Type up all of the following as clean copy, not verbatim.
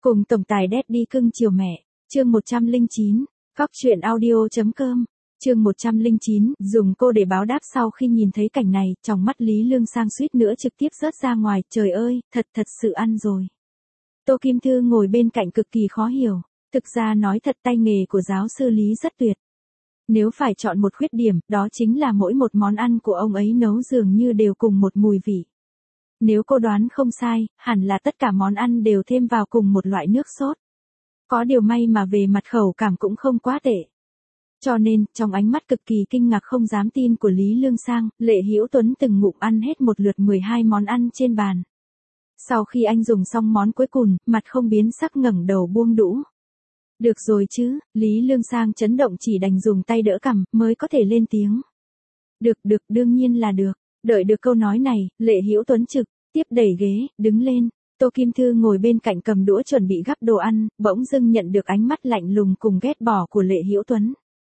Cùng tổng tài Daddy cưng chiều mẹ, chương 109, cóc truyện audio.com, chương 109, dùng cô để báo đáp. Sau khi nhìn thấy cảnh này, trong mắt Lý Lương Sang suýt nữa trực tiếp rớt ra ngoài, trời ơi, thật sự ăn rồi. Tô Kim Thư ngồi bên cạnh cực kỳ khó hiểu, thực ra nói thật tay nghề của giáo sư Lý rất tuyệt. Nếu phải chọn một khuyết điểm, đó chính là mỗi một món ăn của ông ấy nấu dường như đều cùng một mùi vị. Nếu cô đoán không sai, hẳn là tất cả món ăn đều thêm vào cùng một loại nước sốt. Có điều may mà về mặt khẩu cảm cũng không quá tệ. Cho nên, trong ánh mắt cực kỳ kinh ngạc không dám tin của Lý Lương Sang, Lệ Hữu Tuấn từng ngụm ăn hết một lượt 12 món ăn trên bàn. Sau khi anh dùng xong món cuối cùng, mặt không biến sắc ngẩng đầu buông đũa. Được rồi chứ, Lý Lương Sang chấn động chỉ đành dùng tay đỡ cằm, mới có thể lên tiếng. Được, đương nhiên là được. Đợi được câu nói này, Lệ Hữu Tuấn trực tiếp đẩy ghế, đứng lên. Tô Kim Thư ngồi bên cạnh cầm đũa chuẩn bị gắp đồ ăn, bỗng dưng nhận được ánh mắt lạnh lùng cùng ghét bỏ của Lệ Hữu Tuấn.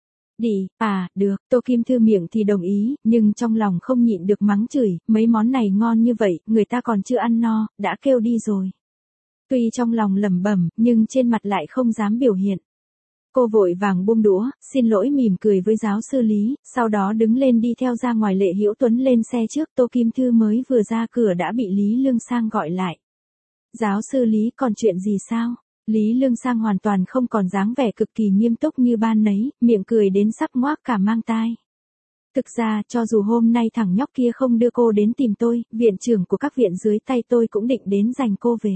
Được, Tô Kim Thư miệng thì đồng ý, nhưng trong lòng không nhịn được mắng chửi, mấy món này ngon như vậy, người ta còn chưa ăn no, đã kêu đi rồi. Tuy trong lòng lẩm bẩm, nhưng trên mặt lại không dám biểu hiện. Cô vội vàng buông đũa, xin lỗi mỉm cười với giáo sư Lý, sau đó đứng lên đi theo ra ngoài. Lệ Hữu Tuấn lên xe trước, Tô Kim Thư mới vừa ra cửa đã bị Lý Lương Sang gọi lại. Giáo sư Lý, còn chuyện gì sao? Lý Lương Sang hoàn toàn không còn dáng vẻ cực kỳ nghiêm túc như ban nấy, miệng cười đến sắp ngoác cả mang tai. Thực ra, cho dù hôm nay thằng nhóc kia không đưa cô đến tìm tôi, viện trưởng của các viện dưới tay tôi cũng định đến giành cô về.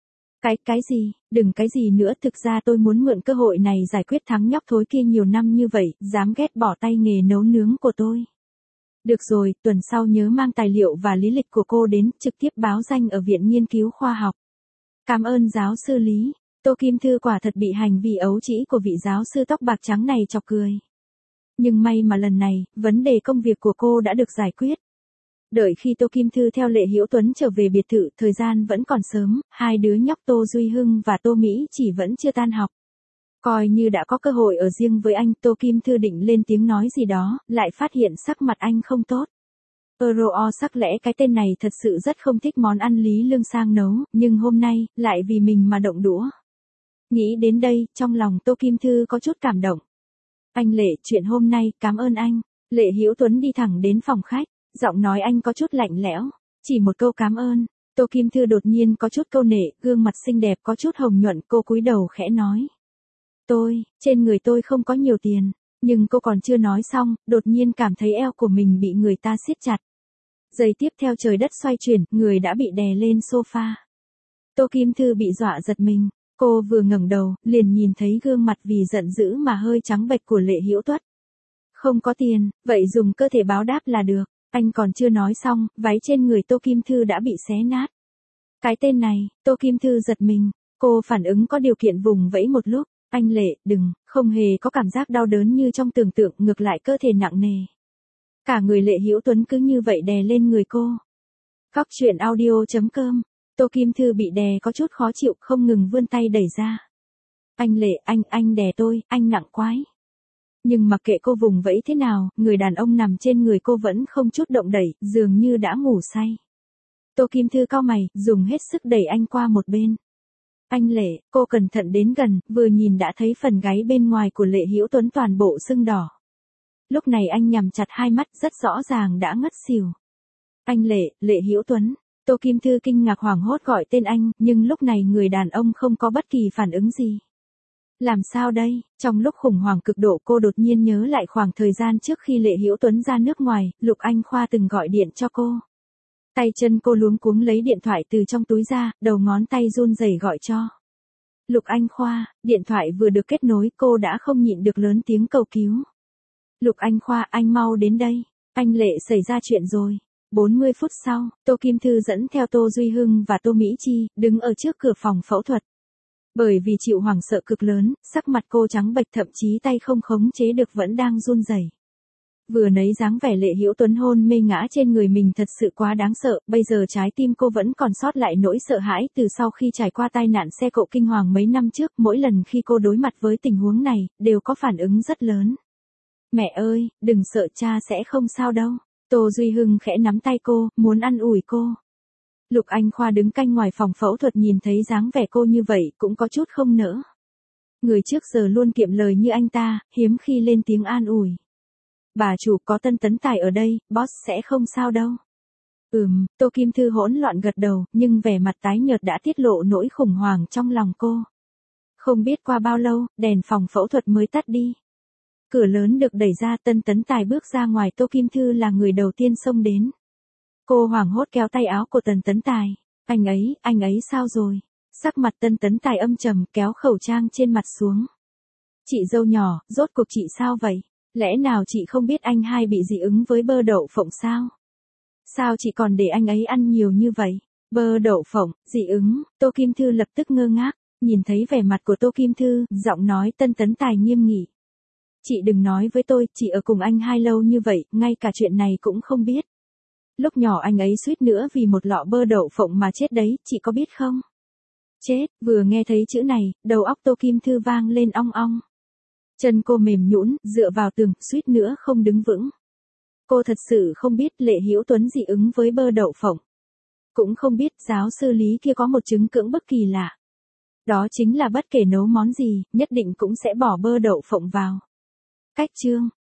Cái gì, đừng cái gì nữa, thực ra tôi muốn mượn cơ hội này giải quyết thằng nhóc thối kia nhiều năm như vậy, dám ghét bỏ tay nghề nấu nướng của tôi. Được rồi, tuần sau nhớ mang tài liệu và lý lịch của cô đến, trực tiếp báo danh ở Viện Nghiên cứu Khoa học. Cảm ơn giáo sư Lý. Tô Kim Thư quả thật bị hành vi ấu trĩ của vị giáo sư tóc bạc trắng này chọc cười. Nhưng may mà lần này, vấn đề công việc của cô đã được giải quyết. Đợi khi Tô Kim Thư theo Lệ Hữu Tuấn trở về biệt thự, thời gian vẫn còn sớm, hai đứa nhóc Tô Duy Hưng và Tô Mỹ chỉ vẫn chưa tan học. Coi như đã có cơ hội ở riêng với anh, Tô Kim Thư định lên tiếng nói gì đó, lại phát hiện sắc mặt anh không tốt. Sắc lẽ cái tên này thật sự rất không thích món ăn Lý Lương Sang nấu, nhưng hôm nay, lại vì mình mà động đũa. Nghĩ đến đây, trong lòng Tô Kim Thư có chút cảm động. Anh Lệ, chuyện hôm nay, cảm ơn anh. Lệ Hữu Tuấn đi thẳng đến phòng khách, giọng nói anh có chút lạnh lẽo. Chỉ một câu cảm ơn. Tô Kim Thư đột nhiên có chút câu nệ, gương mặt xinh đẹp có chút hồng nhuận, cô cúi đầu khẽ nói. Trên người tôi không có nhiều tiền. Nhưng cô còn chưa nói xong, đột nhiên cảm thấy eo của mình bị người ta siết chặt. Giây tiếp theo trời đất xoay chuyển, người đã bị đè lên sofa. Tô Kim Thư bị dọa giật mình. Cô vừa ngẩng đầu, liền nhìn thấy gương mặt vì giận dữ mà hơi trắng bệch của Lệ Hữu Tuấn. Không có tiền, vậy dùng cơ thể báo đáp là được. Anh còn chưa nói xong, váy trên người Tô Kim Thư đã bị xé nát. Cái tên này, Tô Kim Thư giật mình. Cô phản ứng có điều kiện vùng vẫy một lúc. Anh Lệ, đừng, không hề có cảm giác đau đớn như trong tưởng tượng, ngược lại cơ thể nặng nề. Cả người Lệ Hữu Tuấn cứ như vậy đè lên người cô. cóc truyện audio.com. Tô Kim Thư bị đè có chút khó chịu, không ngừng vươn tay đẩy ra. Anh Lệ, anh đè tôi, anh nặng quái. Nhưng mặc kệ cô vùng vẫy thế nào, người đàn ông nằm trên người cô vẫn không chút động đẩy, dường như đã ngủ say. Tô Kim Thư cau mày, dùng hết sức đẩy anh qua một bên. Anh Lệ, cô cẩn thận đến gần, vừa nhìn đã thấy phần gáy bên ngoài của Lệ Hữu Tuấn toàn bộ sưng đỏ. Lúc này anh nhắm chặt hai mắt, rất rõ ràng đã ngất xỉu. Anh Lệ, Lệ Hữu Tuấn. Tô Kim Thư kinh ngạc hoảng hốt gọi tên anh, nhưng lúc này người đàn ông không có bất kỳ phản ứng gì. Làm sao đây? Trong lúc khủng hoảng cực độ cô đột nhiên nhớ lại khoảng thời gian trước khi Lệ Hữu Tuấn ra nước ngoài, Lục Anh Khoa từng gọi điện cho cô. Tay chân cô luống cuống lấy điện thoại từ trong túi ra, đầu ngón tay run rẩy gọi cho. Lục Anh Khoa, điện thoại vừa được kết nối, cô đã không nhịn được lớn tiếng cầu cứu. Lục Anh Khoa, anh mau đến đây. Anh Lệ, xảy ra chuyện rồi. 40 phút sau, Tô Kim Thư dẫn theo Tô Duy Hưng và Tô Mỹ Chi, đứng ở trước cửa phòng phẫu thuật. Bởi vì chịu hoảng sợ cực lớn, sắc mặt cô trắng bệch, thậm chí tay không khống chế được vẫn đang run rẩy. Vừa nấy dáng vẻ Lệ Hữu Tuấn hôn mê ngã trên người mình thật sự quá đáng sợ, bây giờ trái tim cô vẫn còn sót lại nỗi sợ hãi từ sau khi trải qua tai nạn xe cộ kinh hoàng mấy năm trước, mỗi lần khi cô đối mặt với tình huống này, đều có phản ứng rất lớn. Mẹ ơi, đừng sợ, cha sẽ không sao đâu. Tô Duy Hưng khẽ nắm tay cô, muốn an ủi cô. Lục Anh Khoa đứng canh ngoài phòng phẫu thuật nhìn thấy dáng vẻ cô như vậy cũng có chút không nỡ. Người trước giờ luôn kiệm lời như anh ta, hiếm khi lên tiếng an ủi. Bà chủ có Tân Tấn Tài ở đây, boss sẽ không sao đâu. Tô Kim Thư hỗn loạn gật đầu, nhưng vẻ mặt tái nhợt đã tiết lộ nỗi khủng hoảng trong lòng cô. Không biết qua bao lâu, đèn phòng phẫu thuật mới tắt đi. Cửa lớn được đẩy ra, Tân Tấn Tài bước ra ngoài, Tô Kim Thư là người đầu tiên xông đến. Cô hoảng hốt kéo tay áo của Tân Tấn Tài. Anh ấy sao rồi? Sắc mặt Tân Tấn Tài âm trầm, kéo khẩu trang trên mặt xuống. Chị dâu nhỏ, rốt cuộc chị sao vậy? Lẽ nào chị không biết anh hai bị dị ứng với bơ đậu phộng sao? Sao chị còn để anh ấy ăn nhiều như vậy? Bơ đậu phộng, dị ứng, Tô Kim Thư lập tức ngơ ngác, nhìn thấy vẻ mặt của Tô Kim Thư, giọng nói Tân Tấn Tài nghiêm nghị. Chị đừng nói với tôi, chị ở cùng anh hai lâu như vậy, ngay cả chuyện này cũng không biết. Lúc nhỏ anh ấy suýt nữa vì một lọ bơ đậu phộng mà chết đấy, chị có biết không? Chết, vừa nghe thấy chữ này, đầu óc Tô Kim Thư vang lên ong ong. Chân cô mềm nhũn, dựa vào tường, suýt nữa không đứng vững. Cô thật sự không biết Lệ Hữu Tuấn dị ứng với bơ đậu phộng. Cũng không biết giáo sư Lý kia có một chứng cưỡng bức kỳ lạ. Đó chính là bất kể nấu món gì, nhất định cũng sẽ bỏ bơ đậu phộng vào. Cách chương